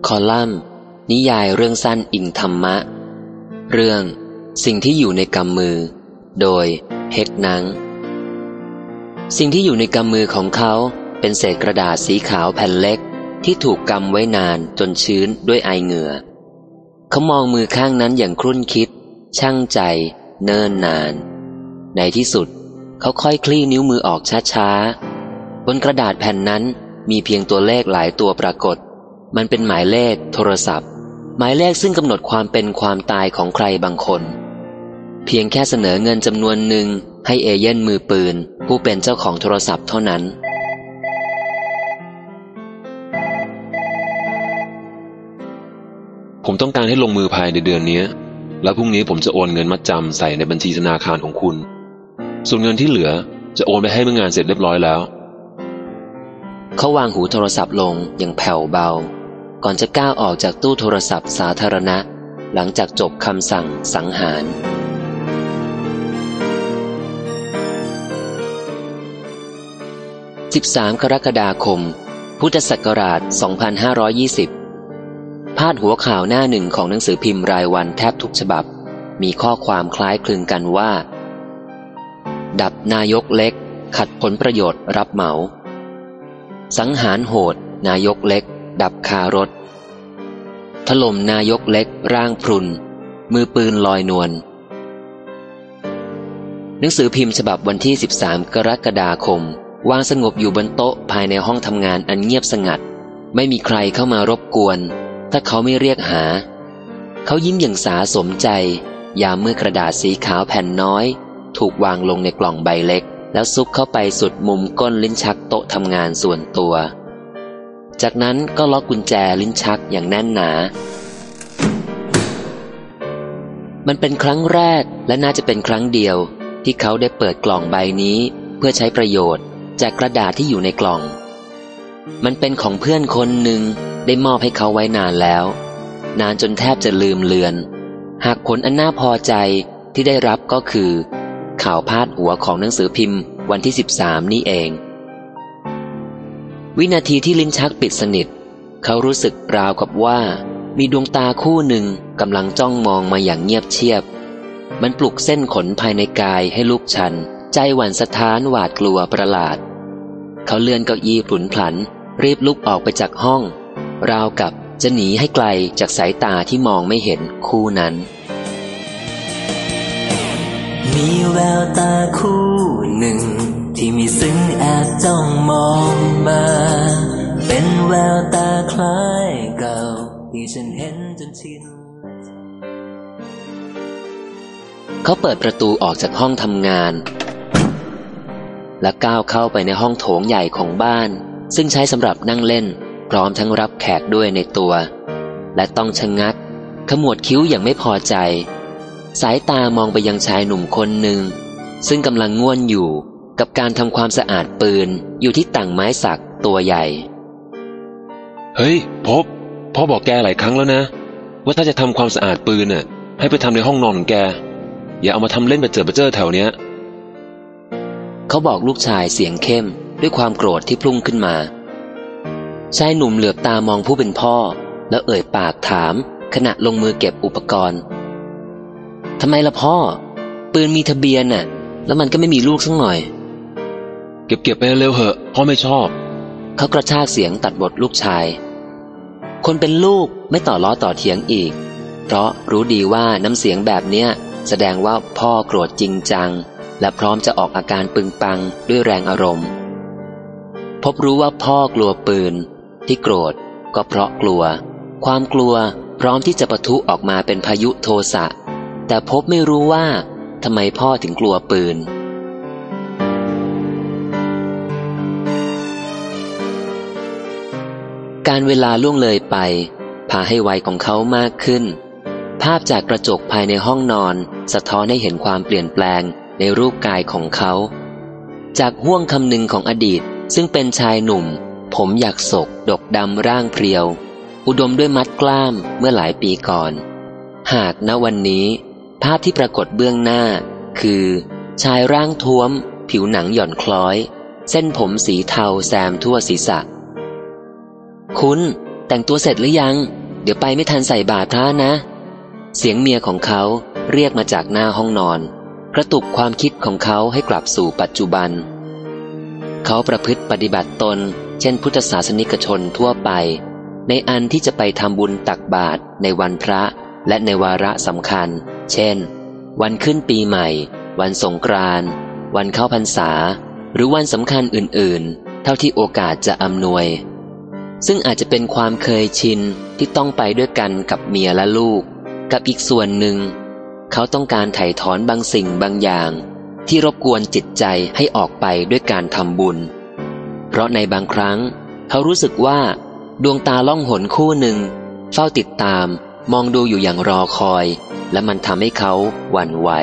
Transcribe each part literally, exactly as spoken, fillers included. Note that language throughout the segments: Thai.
คอลัมน์นิยายเรื่องสั้นอิงธรรมะเรื่องสิ่งที่อยู่ในกำมือโดยเฮกนังสิ่งที่อยู่ในกำมือของเขาเป็นเศษกระดาษสีขาวแผ่นเล็กที่ถูกกำไว้นานจนชื้นด้วยไอเหงื่อเขามองมือข้างนั้นอย่างครุ่นคิดชั่งใจเนิ่นนานในที่สุดเขาค่อยคลี่นิ้วมือออกช้าๆบนกระดาษแผ่นนั้นมีเพียงตัวเลขหลายตัวปรากฏมันเป็นหมายเลขโทรศัพท์หมายเลขซึ่งกำหนดความเป็นความตายของใครบางคนเพียงแค่เสนอเงินจำนวนหนึ่งให้เอเย่นมือปืนผู้เป็นเจ้าของโทรศัพท์เท่านั้นผมต้องการให้ลงมือภายในเดือนนี้แล้วพรุ่งนี้ผมจะโอนเงินมัดจำใส่ในบัญชีธนาคารของคุณส่วนเงินที่เหลือจะโอนไปให้เมื่องานเสร็จเรียบร้อยแล้วเขาวางหูโทรศัพท์ลงอย่างแผ่วเบาก่อนจะก้าวออกจากตู้โทรศัพท์สาธารณะหลังจากจบคำสั่งสังหารสิบสามกรกฎาคมพุทธศักราชสองพันห้าร้อยยี่สิบพาดหัวข่าวหน้าหนึ่งของหนังสือพิมพ์รายวันแทบทุกฉบับมีข้อความคล้ายคลึงกันว่าดับนายกเล็กขัดผลประโยชน์รับเหมาสังหารโหดนายกเล็กดับคารถถล่มนายกเล็กร่างพรุนมือปืนลอยนวลหนังสือพิมพ์ฉบับวันที่สิบสามกรกฎาคมวางสงบอยู่บนโต๊ะภายในห้องทำงานอันเงียบสงัดไม่มีใครเข้ามารบกวนถ้าเขาไม่เรียกหาเขายิ้มอย่างสาสมใจยามเมื่อกระดาษสีขาวแผ่นน้อยถูกวางลงในกล่องใบเล็กแล้วซุกเข้าไปสุดมุมก้นลิ้นชักโต๊ะทำงานส่วนตัวจากนั้นก็ล็อกกุญแจลิ้นชักอย่างแน่นหนามันเป็นครั้งแรกและน่าจะเป็นครั้งเดียวที่เขาได้เปิดกล่องใบนี้เพื่อใช้ประโยชน์จากกระดาษที่อยู่ในกล่องมันเป็นของเพื่อนคนหนึ่งได้มอบให้เขาไว้นานแล้วนานจนแทบจะลืมเลือนหากผลอันน่าพอใจที่ได้รับก็คือข่าวพาดหัวของหนังสือพิมพ์วันที่สิบสามนี่เองวินาทีที่ลิ้นชักปิดสนิทเขารู้สึกราวกับว่ามีดวงตาคู่หนึ่งกำลังจ้องมองมาอย่างเงียบเชียบมันปลุกเส้นขนภายในกายให้ลุกชันใจหวั่นสะท้านหวาดกลัวประหลาดเขาเลื่อนเก้าอี้ผุนผลันรีบลุกออกไปจากห้องราวกับจะหนีให้ไกลจากสายตาที่มองไม่เห็นคู่นั้นมีแววตาคู่หนึ่งที่มีซึ้งแอบจ้องมองมาเป็นแววตาคล้ายเก่าที่ฉันเห็นจนชินเขาเปิดประตูออกจากห้องทำงานและก้าวเข้าไปในห้องโถงใหญ่ของบ้านซึ่งใช้สำหรับนั่งเล่นพร้อมทั้งรับแขกด้วยในตัวและต้องชะงักขมวดคิ้วอย่างไม่พอใจสายตามองไปยังชายหนุ่มคนหนึ่งซึ่งกำลังง่วนอยู่กับการทำความสะอาดปืนอยู่ที่ต่างไม้สักตัวใหญ่เฮ้ยพบพ่อบอกแกหลายครั้งแล้วนะว่าถ้าจะทำความสะอาดปืนน่ะให้ไปทำในห้องนอนของแกอย่าเอามาทำเล่นไปเจอไปเจอแถวเนี้ยเขาบอกลูกชายเสียงเข้มด้วยความโกรธที่พุ่งขึ้นมาชายหนุ่มเหลือบตามองผู้เป็นพ่อแล้วเอ่ยปากถามขณะลงมือเก็บอุปกรณ์ทำไมล่ะพ่อปืนมีทะเบียนน่ะแล้วมันก็ไม่มีลูกสักหน่อยเก็บเก็บไปเร็วเหอะพ่อไม่ชอบเขากระชากเสียงตัดบทลูกชายคนเป็นลูกไม่ต่อล้อต่อเถียงอีกเพราะรู้ดีว่าน้ำเสียงแบบเนี้ยแสดงว่าพ่อโกรธจริงจังและพร้อมจะออกอาการปึงปังด้วยแรงอารมณ์พบรู้ว่าพ่อกลัวปืนที่โกรธก็เพราะกลัวความกลัวพร้อมที่จะปะทุออกมาเป็นพายุโทสะแต่พบไม่รู้ว่าทำไมพ่อถึงกลัวปืนการเวลาล่วงเลยไปพาให้วัยของเขามากขึ้นภาพจากกระจกภายในห้องนอนสะท้อนให้เห็นความเปลี่ยนแปลงในรูปกายของเขาจากห้วงคำหนึ่งของอดีตซึ่งเป็นชายหนุ่มผมหยักศกดกดำร่างเพรียวอุดมด้วยมัดกล้ามเมื่อหลายปีก่อนหากณวันนี้ภาพที่ปรากฏเบื้องหน้าคือชายร่างท้วมผิวหนังหย่อนคล้อยเส้นผมสีเทาแซมทั่วศีรษะคุ้นแต่แต่งตัวเสร็จหรือยังเดี๋ยวไปไม่ทันใส่บาตรพระนะเสียงเมียของเขาเรียกมาจากหน้าห้องนอนกระตุกความคิดของเขาให้กลับสู่ปัจจุบันเขาประพฤติปฏิบัติตนเช่นพุทธศาสนิกชนทั่วไปในอันที่จะไปทำบุญตักบาตรในวันพระและในวาระสำคัญเช่นวันขึ้นปีใหม่วันสงกรานต์วันเข้าพรรษาหรือวันสำคัญอื่นๆเท่าที่โอกาสจะอำนวยซึ่งอาจจะเป็นความเคยชินที่ต้องไปด้วยกันกับเมียและลูกกับอีกส่วนหนึ่งเขาต้องการไถ่ถอนบางสิ่งบางอย่างที่รบกวนจิตใจให้ออกไปด้วยการทำบุญเพราะในบางครั้งเขารู้สึกว่าดวงตาล่องหนคู่หนึ่งเฝ้าติดตามมองดูอยู่อย่างรอคอยและมันทำให้เขาหวั่นไหว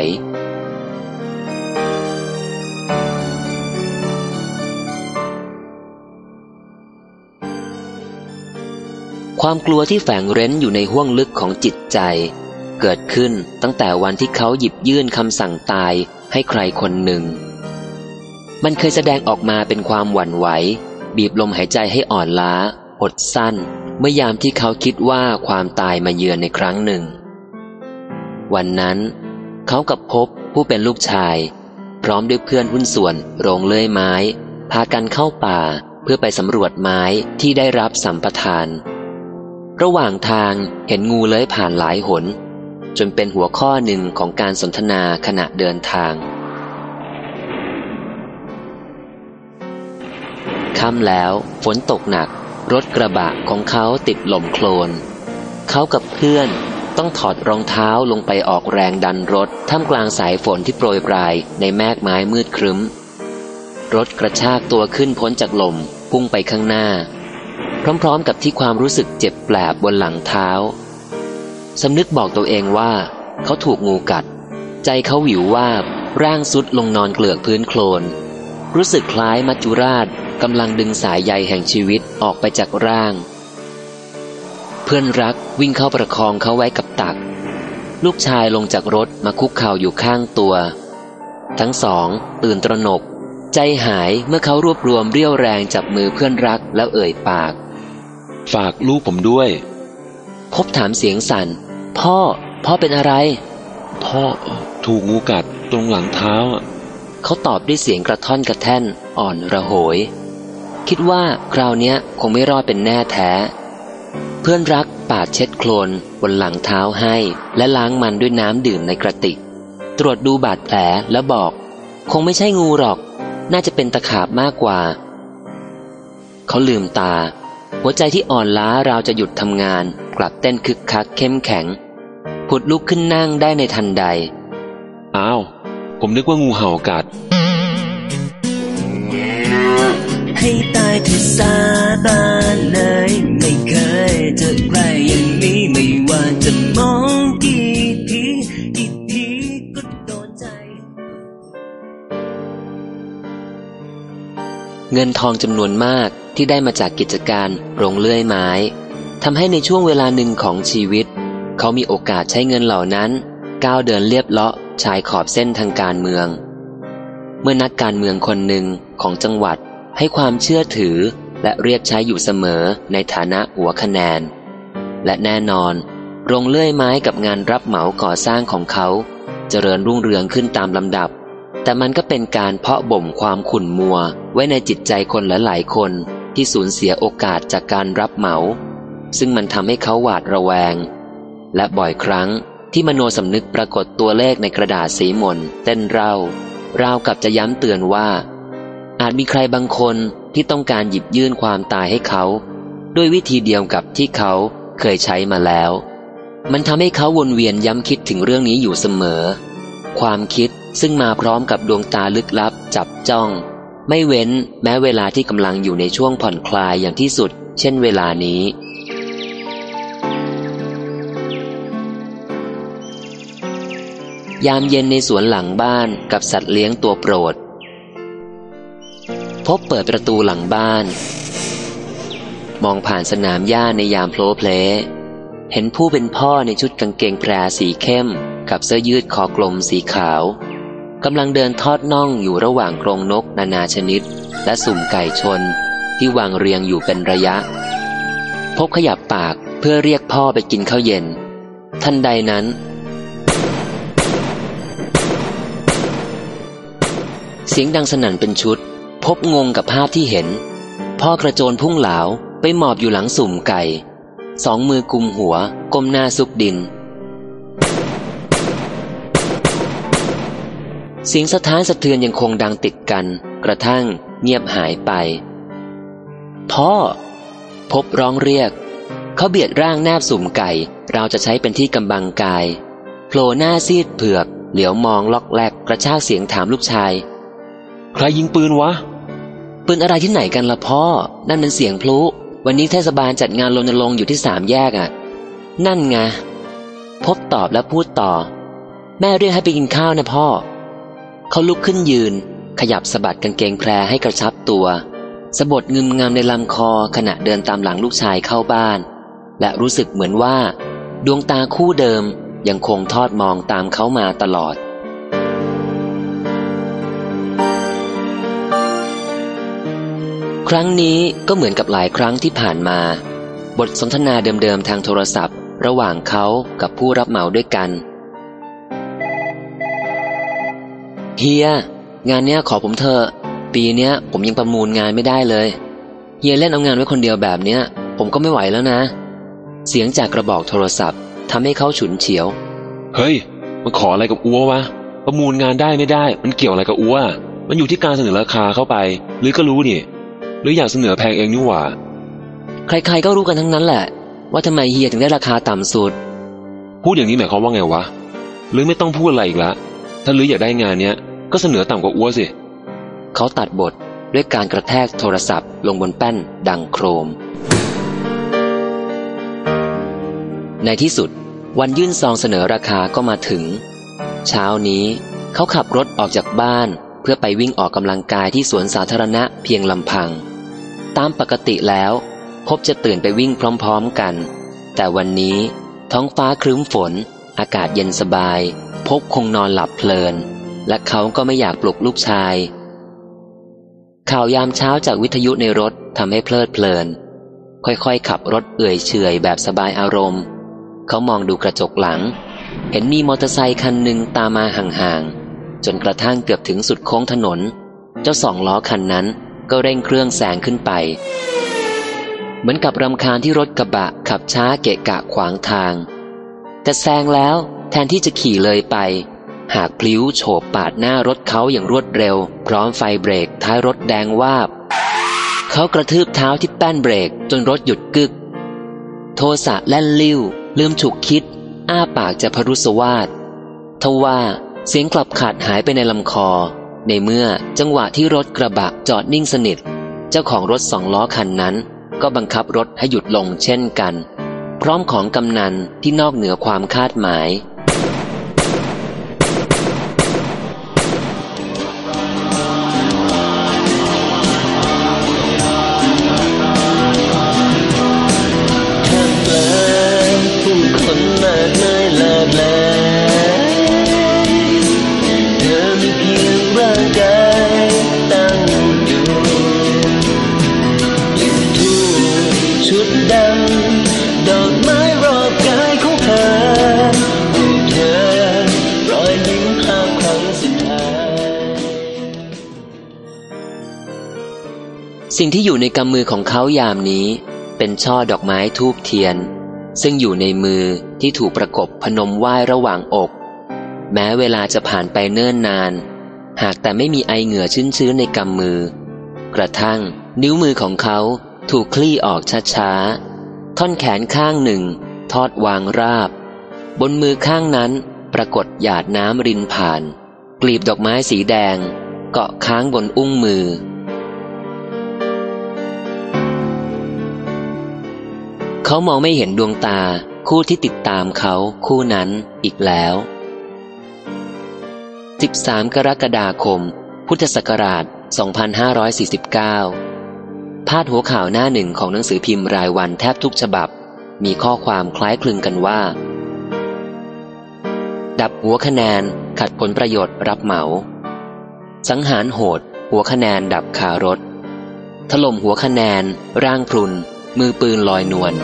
ความกลัวที่แฝงเร้นอยู่ในห้วงลึกของจิตใจเกิดขึ้นตั้งแต่วันที่เขาหยิบยื่นคำสั่งตายให้ใครคนหนึ่งมันเคยแสดงออกมาเป็นความหวั่นไหวบีบลมหายใจให้อ่อนล้าหดสั้นเมื่อยามที่เขาคิดว่าความตายมาเยือนในครั้งหนึ่งวันนั้นเขากับพบผู้เป็นลูกชายพร้อมด้วยเพื่อนหุ้นส่วนโรงเลื่อยไม้พากันเข้าป่าเพื่อไปสำรวจไม้ที่ได้รับสัมปทานระหว่างทางเห็นงูเลื้อยผ่านหลายหนจนเป็นหัวข้อหนึ่งของการสนทนาขณะเดินทางค่ำแล้วฝนตกหนักรถกระบะของเขาติดหล่มโคลนเขากับเพื่อนต้องถอดรองเท้าลงไปออกแรงดันรถท่ามกลางสายฝนที่โปรยปลายในแมฆไม้มืดครึ้มรถกระชากตัวขึ้นพ้นจากหล่มพุ่งไปข้างหน้าพร้อมๆกับที่ความรู้สึกเจ็บแปลบบนหลังเท้าสำนึกบอกตัวเองว่าเขาถูกงูกัดใจเขาหวิววาบร่างสุดลงนอนเกลือกพื้นโคลนรู้สึกคล้ายมัจจุราชกำลังดึงสายใยแห่งชีวิตออกไปจากร่างเพื่อนรักวิ่งเข้าประคองเขาไว้กับตักลูกชายลงจากรถมาคุกเข่าอยู่ข้างตัวทั้งสองตื่นตระหนกใจหายเมื่อเขารวบรวมเรี่ยวแรงจับมือเพื่อนรักแล้วเอ่ยปากฝากลูกผมด้วยพบถามเสียงสั่นพ่อพ่อเป็นอะไรพ่อถูกงูกัดตรงหลังเท้าเขาตอบด้วยเสียงกระท่อนกระแท่นอ่อนระโหยคิดว่าคราวนี้คงไม่รอดเป็นแน่แท้เพื่อนรักปาดเช็ดโคลนบนหลังเท้าให้และล้างมันด้วยน้ำดื่มในกระติกตรวจดูบาดแผลแล้วบอกคงไม่ใช่งูหรอกน่าจะเป็นตะขาบมากกว่าเขาลืมตาหัวใจที่อ่อนล้าราวจะหยุดทำงานกลับเต้นคึกคักเข้มแข็งผุดลุกขึ้นนั่งได้ในทันใดอ้าวผมนึกว่างูเห่ากัดให้ตายที่สาบานเลยไม่เคยเจอใครอย่างนี้ไม่ว่าจะมองกี่ทีกี่ทีก็โดนใจเงินทองจำนวนมากที่ได้มาจากกิจการโรงเลื่อยไม้ทำให้ในช่วงเวลาหนึ่งของชีวิตเขามีโอกาสใช้เงินเหล่านั้นก้าวเดินเลียบเลาะชายขอบเส้นทางการเมืองเมื่อนักการเมืองคนหนึ่งของจังหวัดให้ความเชื่อถือและเรียกใช้อยู่เสมอในฐานะหัวคะแนนและแน่นอนโรงเลื่อยไม้กับงานรับเหมาก่อสร้างของเขาเจริญรุ่งเรืองขึ้นตามลำดับแต่มันก็เป็นการเพาะบ่มความขุ่นมัวไว้ในจิตใจคนหลายๆคนที่สูญเสียโอกาสจากการรับเหมาซึ่งมันทำให้เขาหวาดระแวงและบ่อยครั้งที่มโนสำนึกปรากฏตัวเลขในกระดาษสีมนเต้นเร่าราวกับจะย้ำเตือนว่าอาจมีใครบางคนที่ต้องการหยิบยื่นความตายให้เขาด้วยวิธีเดียวกับที่เขาเคยใช้มาแล้วมันทำให้เขาวนเวียนย้ำคิดถึงเรื่องนี้อยู่เสมอความคิดซึ่งมาพร้อมกับดวงตาลึกลับจับจ้องไม่เว้นแม้เวลาที่กำลังอยู่ในช่วงผ่อนคลายอย่างที่สุดเช่นเวลานี้ยามเย็นในสวนหลังบ้านกับสัตว์เลี้ยงตัวโปรดพบเปิดประตูหลังบ้านมองผ่านสนามหญ้าในยามโผล่เพลเห็นผู้เป็นพ่อในชุดกางเกงแพรสีเข้มกับเสื้อยืดคอกลมสีขาวกำลังเดินทอดน่องอยู่ระหว่างกรงนกนานาชนิดและสุ่มไก่ชนที่วางเรียงอยู่เป็นระยะพบขยับปากเพื่อเรียกพ่อไปกินข้าวเย็นทันใดนั้นเสียงดังสนั่นเป็นชุดพบงงกับภาพที่เห็นพ่อกระโจนพุ่งเหลาไปหมอบอยู่หลังสุ่มไก่สองมือกุมหัวก้มหน้าซุกดินเสียงสะท้านสะเทือนยังคงดังติดกันกระทั่งเงียบหายไปพ่อพบร้องเรียกเขาเบียดร่างแนบสุ่มไก่เราจะใช้เป็นที่กำบังกายโผล่หน้าซีดเผือกเหลียวมองล็อกแลกกระชากเสียงถามลูกชายใครยิงปืนวะปืนอะไรที่ไหนกันล่ะพ่อนั่นเป็นเสียงพลุวันนี้เทศบาลจัดงานรณรงค์อยู่ที่สามแยกอ่ะนั่นไงพบตอบและพูดต่อแม่เรียกให้ไปกินข้าวนะพ่อเขาลุกขึ้นยืนขยับสะบัดกางเกงแพรให้กระชับตัวสะบดงึมงำในลำคอขณะเดินตามหลังลูกชายเข้าบ้านและรู้สึกเหมือนว่าดวงตาคู่เดิมยังคงทอดมองตามเขามาตลอดครั้งนี้ก็เหมือนกับหลายครั้งที่ผ่านมาบทสนทนาเดิมๆทางโทรศัพท์ระหว่างเขากับผู้รับเหมาด้วยกันเฮียงานเนี้ยขอผมเถอะปีเนี้ยผมยังประมูลงานไม่ได้เลยเฮียเล่นเอางานไว้คนเดียวแบบเนี้ยผมก็ไม่ไหวแล้วนะเสียงจากกระบอกโทรศัพท์ทำให้เขาฉุนเฉียวเฮ้ยมันขออะไรกับอัววะประมูลงานได้ไม่ได้มันเกี่ยวอะไรกับอัวมันอยู่ที่การเสนอราคาเข้าไปหรือก็รู้นี่หรืออยากเสนอแพงเองนี่หว่าใครๆก็รู้กันทั้งนั้นแหละว่าทำไมเฮียถึงได้ราคาต่ำสุดพูดอย่างนี้หมายความว่าไงวะหรือไม่ต้องพูดอะไรอีกละถ้าหรืออยากได้งานเนี้ยก็เสนอต่ำกว่าอัวสิเขาตัดบทด้วยการกระแทกโทรศัพท์ลงบนแป้นดังโครมในที่สุดวันยื่นซองเสนอราคาก็มาถึงเช้านี้เขาขับรถออกจากบ้านเพื่อไปวิ่งออกกำลังกายที่สวนสาธารณะเพียงลำพังตามปกติแล้วพบจะตื่นไปวิ่งพร้อมๆกันแต่วันนี้ท้องฟ้าครึ้มฝนอากาศเย็นสบายพบคงนอนหลับเพลินและเขาก็ไม่อยากปลุกลูกชายข่าวยามเช้าจากวิทยุในรถทำให้เพลิดเพลินค่อยๆขับรถเอื่อยเฉยแบบสบายอารมณ์เขามองดูกระจกหลังเห็นมีมอเตอร์ไซค์คันหนึ่งตามมาห่างๆจนกระทั่งเกือบถึงสุดโค้งถนนเจ้าสองล้อคันนั้นก็เร่งเครื่องแซงขึ้นไปเหมือนกับรำคาญที่รถกระบะขับช้าเกะกะขวางทางแต่แซงแล้วแทนที่จะขี่เลยไปหากพลิ้วโฉบปาดหน้ารถเขาอย่างรวดเร็วพร้อมไฟเบรกท้ายรถแดงวาบเขากระทืบเท้าที่แป้นเบรกจนรถหยุดกึกโทสะแล่นลิ้วลืมฉุกคิดอ้าปากจะพรุสวาททว่าเสียงกลับขาดหายไปในลำคอในเมื่อจังหวะที่รถกระบะจอดนิ่งสนิทเจ้าของรถสองล้อคันนั้นก็บังคับรถให้หยุดลงเช่นกันพร้อมของกำนันที่นอกเหนือความคาดหมายสิ่งที่อยู่ในกำมือของเขายามนี้เป็นช่อดอกไม้ธูปเทียนซึ่งอยู่ในมือที่ถูกประกบพนมไหว้ระหว่างอกแม้เวลาจะผ่านไปเนิ่นนานหากแต่ไม่มีไอเหงื่อชื้นๆในกำมือกระทั่งนิ้วมือของเขาถูกคลี่ออกช้าๆท่อนแขนข้างหนึ่งทอดวางราบบนมือข้างนั้นปรากฏหยาดน้ำรินผ่านกลีบดอกไม้สีแดงเกาะค้างบนอุ้งมือเขามองไม่เห็นดวงตาคู่ที่ติดตามเขาคู่นั้นอีกแล้วสิบสามกรกฎาคมพุทธศักราชสองพันห้าร้อยสี่สิบเก้าพาดหัวข่าวหน้าหนึ่งของหนังสือพิมพ์รายวันแทบทุกฉบับมีข้อความคล้ายคลึงกันว่าดับหัวคะแนนขัดผลประโยชน์รับเหมาสังหารโหดหัวคะแนนดับคารถถล่มหัวคะแนนร่างพรุนมือปืนลอยนวล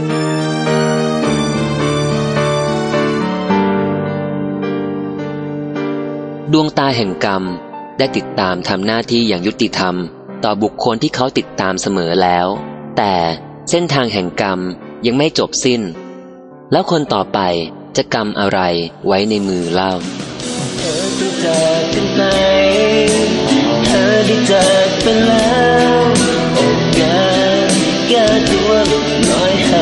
ดวงตาแห่งกรรมได้ติดตามทำหน้าที่อย่างยุติธรรมต่อบุคคลที่เขาติดตามเสมอแล้วแต่เส้นทางแห่งกรรมยังไม่จบสิ้นแล้วคนต่อไปจะกรรมอะไรไว้ในมือเล่าเธอจะจากกันไปเธอได้จากไปแล้วโอกาสแก้ตัวลอยห